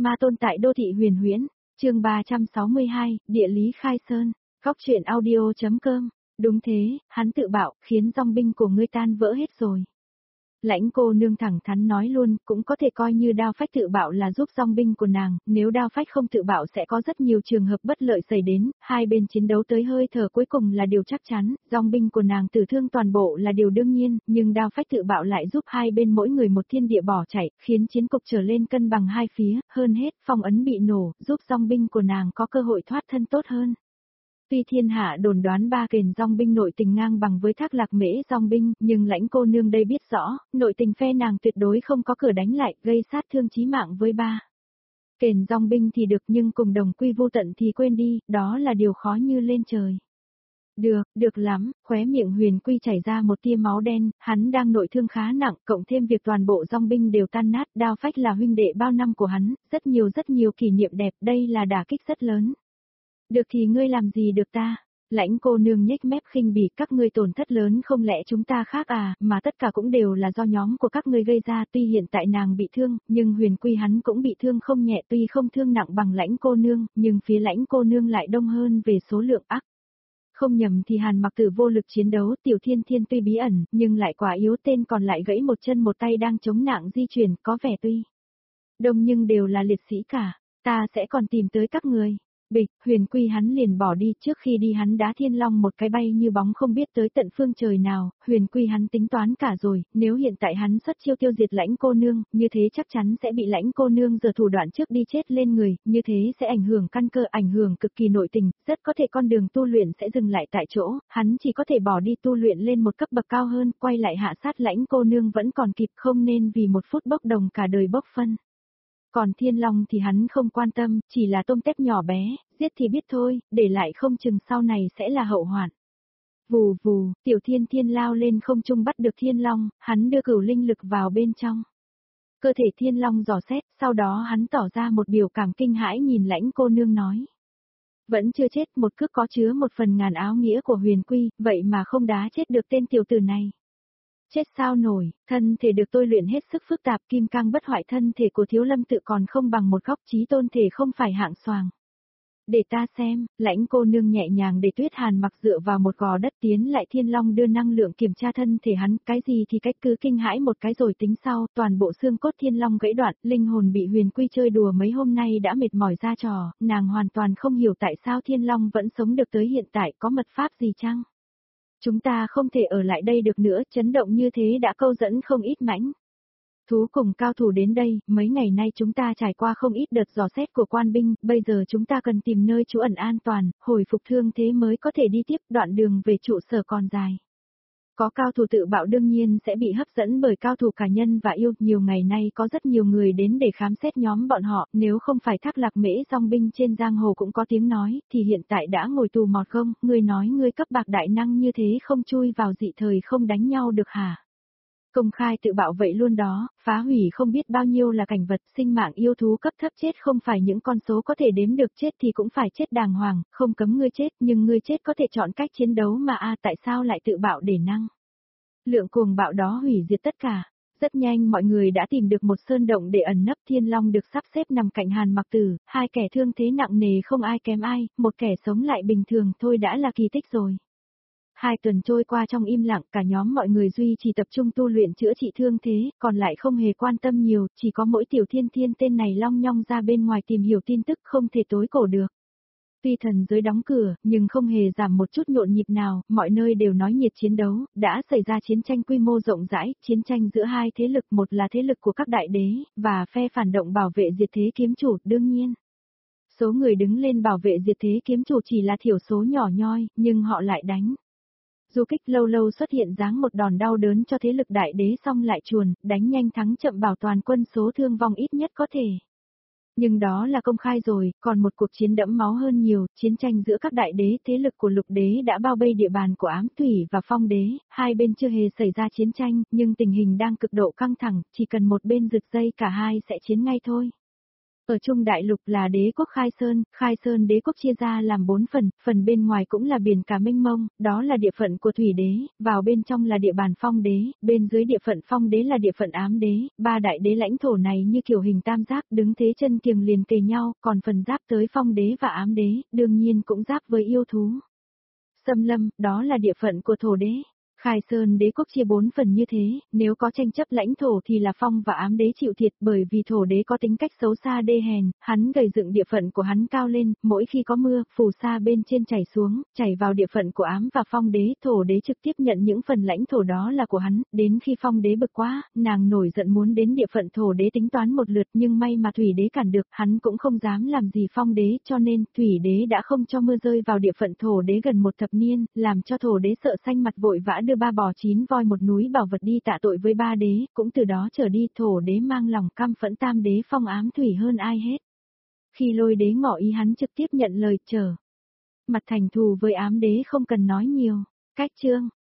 Ma tôn tại đô thị huyền huyễn, chương 362, địa lý khai sơn, góc truyện audio.com, đúng thế, hắn tự bạo, khiến dòng binh của ngươi tan vỡ hết rồi. Lãnh cô nương thẳng thắn nói luôn, cũng có thể coi như đao phách tự bạo là giúp dòng binh của nàng, nếu đao phách không tự bạo sẽ có rất nhiều trường hợp bất lợi xảy đến, hai bên chiến đấu tới hơi thở cuối cùng là điều chắc chắn, dòng binh của nàng tử thương toàn bộ là điều đương nhiên, nhưng đao phách tự bạo lại giúp hai bên mỗi người một thiên địa bỏ chạy, khiến chiến cục trở lên cân bằng hai phía, hơn hết, phong ấn bị nổ, giúp dòng binh của nàng có cơ hội thoát thân tốt hơn. Tuy thiên hạ đồn đoán ba kền dòng binh nội tình ngang bằng với Thác Lạc Mễ dòng binh, nhưng lãnh cô nương đây biết rõ, nội tình phe nàng tuyệt đối không có cửa đánh lại, gây sát thương chí mạng với ba kền dòng binh thì được, nhưng cùng đồng quy vô tận thì quên đi, đó là điều khó như lên trời. Được lắm, khóe miệng Huyền Quy chảy ra một tia máu đen, hắn đang nội thương khá nặng, cộng thêm việc toàn bộ dòng binh đều tan nát, đao phách là huynh đệ bao năm của hắn, rất nhiều kỷ niệm đẹp, đây là đả kích rất lớn. Được thì ngươi làm gì được ta? Lãnh cô nương nhếch mép khinh bỉ, các ngươi tổn thất lớn không lẽ chúng ta khác à, mà tất cả cũng đều là do nhóm của các ngươi gây ra, tuy hiện tại nàng bị thương, nhưng Huyền Quy hắn cũng bị thương không nhẹ, tuy không thương nặng bằng lãnh cô nương, nhưng phía lãnh cô nương lại đông hơn về số lượng ác. Không nhầm thì Hàn Mặc Tử vô lực chiến đấu, Tiểu Thiên Thiên tuy bí ẩn, nhưng lại quá yếu, tên còn lại gãy một chân một tay đang chống nặng di chuyển, có vẻ tuy đông nhưng đều là liệt sĩ cả, ta sẽ còn tìm tới các người. Bịch, Huyền Quy hắn liền bỏ đi, trước khi đi hắn đá Thiên Long một cái bay như bóng không biết tới tận phương trời nào, Huyền Quy hắn tính toán cả rồi, nếu hiện tại hắn xuất chiêu tiêu diệt lãnh cô nương, như thế chắc chắn sẽ bị lãnh cô nương giở thủ đoạn trước đi chết lên người, như thế sẽ ảnh hưởng căn cơ, ảnh hưởng cực kỳ nội tình, rất có thể con đường tu luyện sẽ dừng lại tại chỗ, hắn chỉ có thể bỏ đi tu luyện lên một cấp bậc cao hơn, quay lại hạ sát lãnh cô nương vẫn còn kịp, không nên vì một phút bốc đồng cả đời bốc phân. Còn Thiên Long thì hắn không quan tâm, chỉ là tôm tép nhỏ bé, giết thì biết thôi, để lại không chừng sau này sẽ là hậu hoạn. Vù vù, Tiểu Thiên Thiên lao lên không trung bắt được Thiên Long, hắn đưa cửu linh lực vào bên trong. Cơ thể Thiên Long dò xét, sau đó hắn tỏ ra một biểu cảm kinh hãi nhìn lãnh cô nương nói. Vẫn chưa chết, một cước có chứa một phần ngàn áo nghĩa của Huyền Quy, vậy mà không đá chết được tên tiểu tử này. Chết sao nổi, thân thể được tôi luyện hết sức phức tạp, kim cang bất hoại, thân thể của Thiếu Lâm tự còn không bằng một góc, chí tôn thể không phải hạng xoàng. Để ta xem, lãnh cô nương nhẹ nhàng để Tuyết Hàn Mặc dựa vào một gò đất tiến lại, Thiên Long đưa năng lượng kiểm tra thân thể hắn, cái gì thì cách cứ kinh hãi một cái rồi tính sau, toàn bộ xương cốt Thiên Long gãy đoạn, linh hồn bị Huyền Quy chơi đùa mấy hôm nay đã mệt mỏi ra trò, nàng hoàn toàn không hiểu tại sao Thiên Long vẫn sống được tới hiện tại, có mật pháp gì chăng? Chúng ta không thể ở lại đây được nữa, chấn động như thế đã câu dẫn không ít mãnh thú cùng cao thủ đến đây, mấy ngày nay chúng ta trải qua không ít đợt dò xét của quan binh, bây giờ chúng ta cần tìm nơi trú ẩn an toàn, hồi phục thương thế mới có thể đi tiếp, đoạn đường về trụ sở còn dài. Có cao thủ tự bạo đương nhiên sẽ bị hấp dẫn bởi cao thủ cá nhân và yêu, nhiều ngày nay có rất nhiều người đến để khám xét nhóm bọn họ, nếu không phải Thác Lạc Mễ dòng binh trên giang hồ cũng có tiếng nói, thì hiện tại đã ngồi tù mọt không, ngươi nói ngươi cấp bạc đại năng như thế không chui vào dị thời không đánh nhau được hả? Công khai tự bạo vậy luôn đó, phá hủy không biết bao nhiêu là cảnh vật, sinh mạng yêu thú cấp thấp chết không phải những con số có thể đếm được, chết thì cũng phải chết đàng hoàng, không cấm ngươi chết, nhưng ngươi chết có thể chọn cách chiến đấu mà tại sao lại tự bạo để năng lượng cuồng bạo đó hủy diệt tất cả. Rất nhanh mọi người đã tìm được một sơn động để ẩn nấp, Thiên Long được sắp xếp nằm cạnh Hàn Mặc Tử, hai kẻ thương thế nặng nề không ai kém ai, một kẻ sống lại bình thường thôi đã là kỳ tích rồi. 2 tuần trôi qua trong im lặng, cả nhóm mọi người duy trì tập trung tu luyện chữa trị thương thế, còn lại không hề quan tâm nhiều, chỉ có mỗi Tiểu Thiên Thiên tên này long nhong ra bên ngoài tìm hiểu tin tức không thể tối cổ được. Tuy thần giới đóng cửa, nhưng không hề giảm một chút nhộn nhịp nào, mọi nơi đều nói nhiệt chiến đấu, đã xảy ra chiến tranh quy mô rộng rãi, chiến tranh giữa hai thế lực, một là thế lực của các đại đế, và phe phản động bảo vệ diệt thế kiếm chủ, đương nhiên. Số người đứng lên bảo vệ diệt thế kiếm chủ chỉ là thiểu số nhỏ nhoi, nhưng họ lại đánh. Du kích lâu lâu xuất hiện giáng một đòn đau đớn cho thế lực đại đế xong lại chuồn, đánh nhanh thắng chậm bảo toàn quân số thương vong ít nhất có thể. Nhưng đó là công khai rồi, còn một cuộc chiến đẫm máu hơn nhiều, chiến tranh giữa các đại đế, thế lực của lục đế đã bao vây địa bàn của ám thủy và phong đế, hai bên chưa hề xảy ra chiến tranh, nhưng tình hình đang cực độ căng thẳng, chỉ cần một bên giật dây cả hai sẽ chiến ngay thôi. Ở Trung Đại Lục là đế quốc Khai Sơn đế quốc chia ra làm 4 phần, phần bên ngoài cũng là biển cả mênh mông, đó là địa phận của Thủy đế, vào bên trong là địa bàn Phong đế, bên dưới địa phận Phong đế là địa phận Ám đế, ba đại đế lãnh thổ này như kiểu hình tam giác đứng thế chân kiềng liền kề nhau, còn phần giáp tới Phong đế và Ám đế, đương nhiên cũng giáp với yêu thú. Xâm lâm, đó là địa phận của Thổ đế. Khai Sơn đế quốc chia 4 phần như thế, nếu có tranh chấp lãnh thổ thì là Phong và Ám đế chịu thiệt bởi vì Thổ đế có tính cách xấu xa đê hèn, hắn gầy dựng địa phận của hắn cao lên, mỗi khi có mưa, phù sa bên trên chảy xuống, chảy vào địa phận của Ám và Phong đế, Thổ đế trực tiếp nhận những phần lãnh thổ đó là của hắn, đến khi Phong đế bực quá, nàng nổi giận muốn đến địa phận Thổ đế tính toán một lượt nhưng may mà Thủy đế cản được, hắn cũng không dám làm gì Phong đế cho nên Thủy đế đã không cho mưa rơi vào địa phận Thổ đế gần một thập niên, làm cho Thổ đế sợ xanh mặt vội vã đưa 3 bò 9 voi một núi bảo vật đi tạ tội với ba đế, cũng từ đó trở đi Thổ đế mang lòng căm phẫn Tam đế Phong Ám Thủy hơn ai hết. Khi Lôi đế ngỏ ý hắn trực tiếp nhận lời trở mặt thành thù với Ám đế không cần nói nhiều. Cách chương